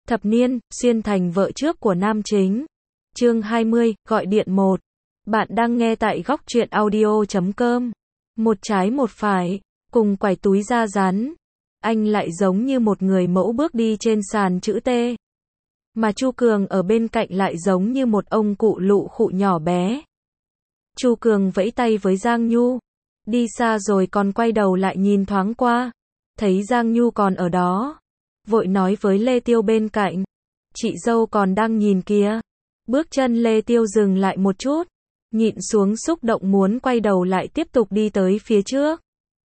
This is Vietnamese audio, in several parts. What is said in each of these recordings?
Thập niên, xuyên thành vợ trước của nam chính. Chương 20, gọi điện 1. Bạn đang nghe tại góc truyện audio.com. Một trái một phải, cùng quải túi da rắn. Anh lại giống như một người mẫu bước đi trên sàn chữ T. Mà Chu Cường ở bên cạnh lại giống như một ông cụ lụ khụ nhỏ bé. Chu Cường vẫy tay với Giang Nhu. Đi xa rồi còn quay đầu lại nhìn thoáng qua. Thấy Giang Nhu còn ở đó. Vội nói với Lê Tiêu bên cạnh. Chị dâu còn đang nhìn kìa. Bước chân Lê Tiêu dừng lại một chút. Nhịn xuống xúc động muốn quay đầu lại tiếp tục đi tới phía trước.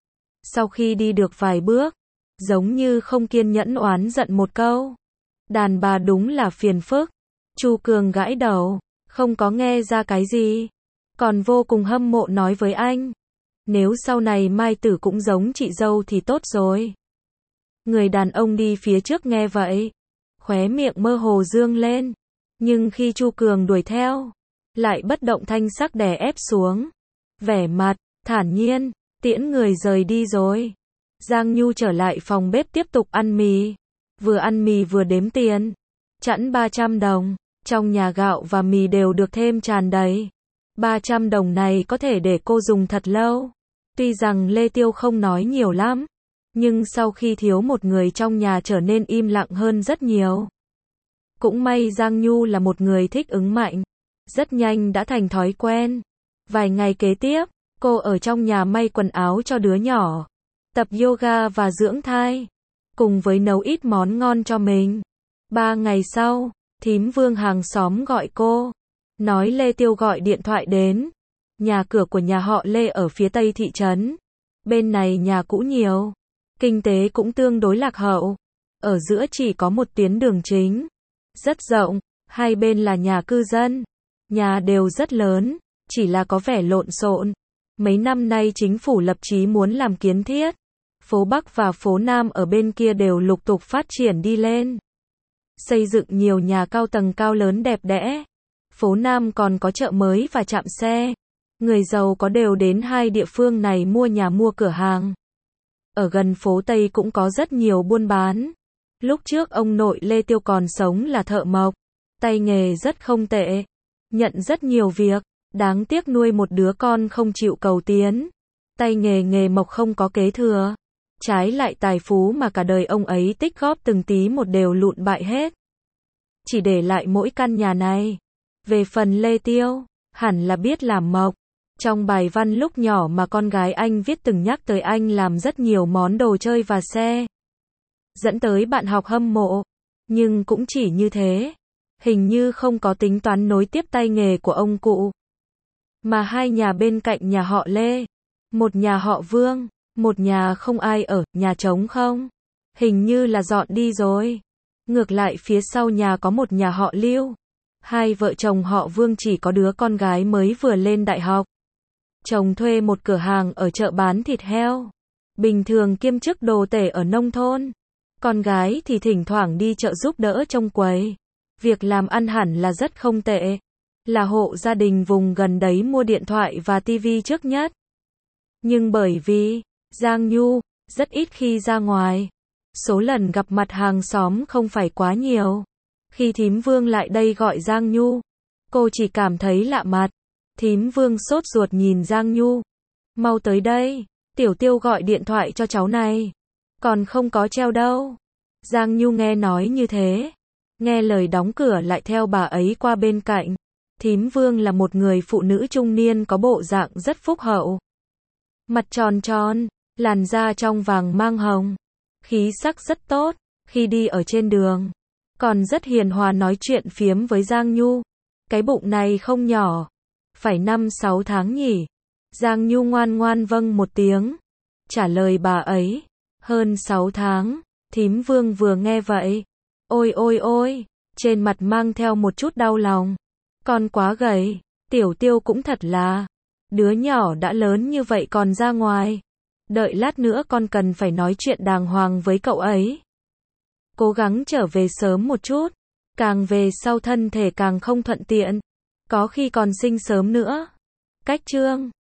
Sau khi đi được vài bước, giống như không kiên nhẫn oán giận một câu. Đàn bà đúng là phiền phức. Chu Cường gãi đầu, không có nghe ra cái gì. Còn vô cùng hâm mộ nói với anh. Nếu sau này Mai Tử cũng giống chị dâu thì tốt rồi. Người đàn ông đi phía trước nghe vậy. Khóe miệng mơ hồ dương lên. Nhưng khi Chu Cường đuổi theo, lại bất động thanh sắc đè ép xuống. Vẻ mặt, thản nhiên, tiễn người rời đi rồi. Giang Nhu trở lại phòng bếp tiếp tục ăn mì. Vừa ăn mì vừa đếm tiền. Chẵn 300 đồng. Trong nhà gạo và mì đều được thêm tràn đầy. 300 đồng này có thể để cô dùng thật lâu. Tuy rằng Lê Tiêu không nói nhiều lắm. Nhưng sau khi thiếu một người trong nhà trở nên im lặng hơn rất nhiều. Cũng may Giang Nhu là một người thích ứng mạnh. Rất nhanh đã thành thói quen. Vài ngày kế tiếp, cô ở trong nhà may quần áo cho đứa nhỏ. Tập yoga và dưỡng thai. Cùng với nấu ít món ngon cho mình. 3 ngày sau, thím Vương hàng xóm gọi cô. Nói Lê Tiêu gọi điện thoại đến. Nhà cửa của nhà họ Lê ở phía tây thị trấn. Bên này nhà cũ nhiều. Kinh tế cũng tương đối lạc hậu. Ở giữa chỉ có một tuyến đường chính. Rất rộng. Hai bên là nhà cư dân. Nhà đều rất lớn. Chỉ là có vẻ lộn xộn. Mấy năm nay chính phủ lập chí muốn làm kiến thiết. Phố Bắc và phố Nam ở bên kia đều lục tục phát triển đi lên. Xây dựng nhiều nhà cao tầng cao lớn đẹp đẽ. Phố Nam còn có chợ mới và trạm xe. Người giàu có đều đến hai địa phương này mua nhà mua cửa hàng. Ở gần phố Tây cũng có rất nhiều buôn bán. Lúc trước ông nội Lê Tiêu còn sống là thợ mộc. Tay nghề rất không tệ. Nhận rất nhiều việc. Đáng tiếc nuôi một đứa con không chịu cầu tiến. Tay nghề mộc không có kế thừa. Trái lại tài phú mà cả đời ông ấy tích góp từng tí một đều lụn bại hết. Chỉ để lại mỗi căn nhà này. Về phần Lê Tiêu, hẳn là biết làm mộc. Trong bài văn lúc nhỏ mà con gái anh viết từng nhắc tới anh làm rất nhiều món đồ chơi và xe. Dẫn tới bạn học hâm mộ. Nhưng cũng chỉ như thế. Hình như không có tính toán nối tiếp tay nghề của ông cụ. Mà hai nhà bên cạnh nhà họ Lê. Một nhà họ Vương. Một nhà không ai ở, nhà trống không? Hình như là dọn đi rồi. Ngược lại phía sau nhà có một nhà họ Lưu. Hai vợ chồng họ Vương chỉ có đứa con gái mới vừa lên đại học. Chồng thuê một cửa hàng ở chợ bán thịt heo. Bình thường kiêm chức đồ tể ở nông thôn. Con gái thì thỉnh thoảng đi chợ giúp đỡ trông quầy. Việc làm ăn hẳn là rất không tệ. Là hộ gia đình vùng gần đấy mua điện thoại và tivi trước nhất. Nhưng bởi vì Giang Nhu rất ít khi ra ngoài. Số lần gặp mặt hàng xóm không phải quá nhiều. Khi thím Vương lại đây gọi Giang Nhu, cô chỉ cảm thấy lạ mặt. Thím Vương sốt ruột nhìn Giang Nhu. Mau tới đây, Tiểu Tiêu gọi điện thoại cho cháu này. Còn không có treo đâu. Giang Nhu nghe nói như thế. Nghe lời đóng cửa lại theo bà ấy qua bên cạnh. Thím Vương là một người phụ nữ trung niên có bộ dạng rất phúc hậu. Mặt tròn tròn, làn da trong vàng mang hồng. Khí sắc rất tốt, khi đi ở trên đường. Còn rất hiền hòa nói chuyện phiếm với Giang Nhu. Cái bụng này không nhỏ. Phải 5-6 tháng nhỉ. Giang Nhu ngoan ngoan vâng một tiếng. Trả lời bà ấy. Hơn 6 tháng. Thím Vương vừa nghe vậy. Ôi ôi ôi. Trên mặt mang theo một chút đau lòng. Con quá gầy. Tiểu Tiêu cũng thật là. Đứa nhỏ đã lớn như vậy còn ra ngoài. Đợi lát nữa con cần phải nói chuyện đàng hoàng với cậu ấy. Cố gắng trở về sớm một chút. Càng về sau thân thể càng không thuận tiện. Có khi còn sinh sớm nữa. Cách chương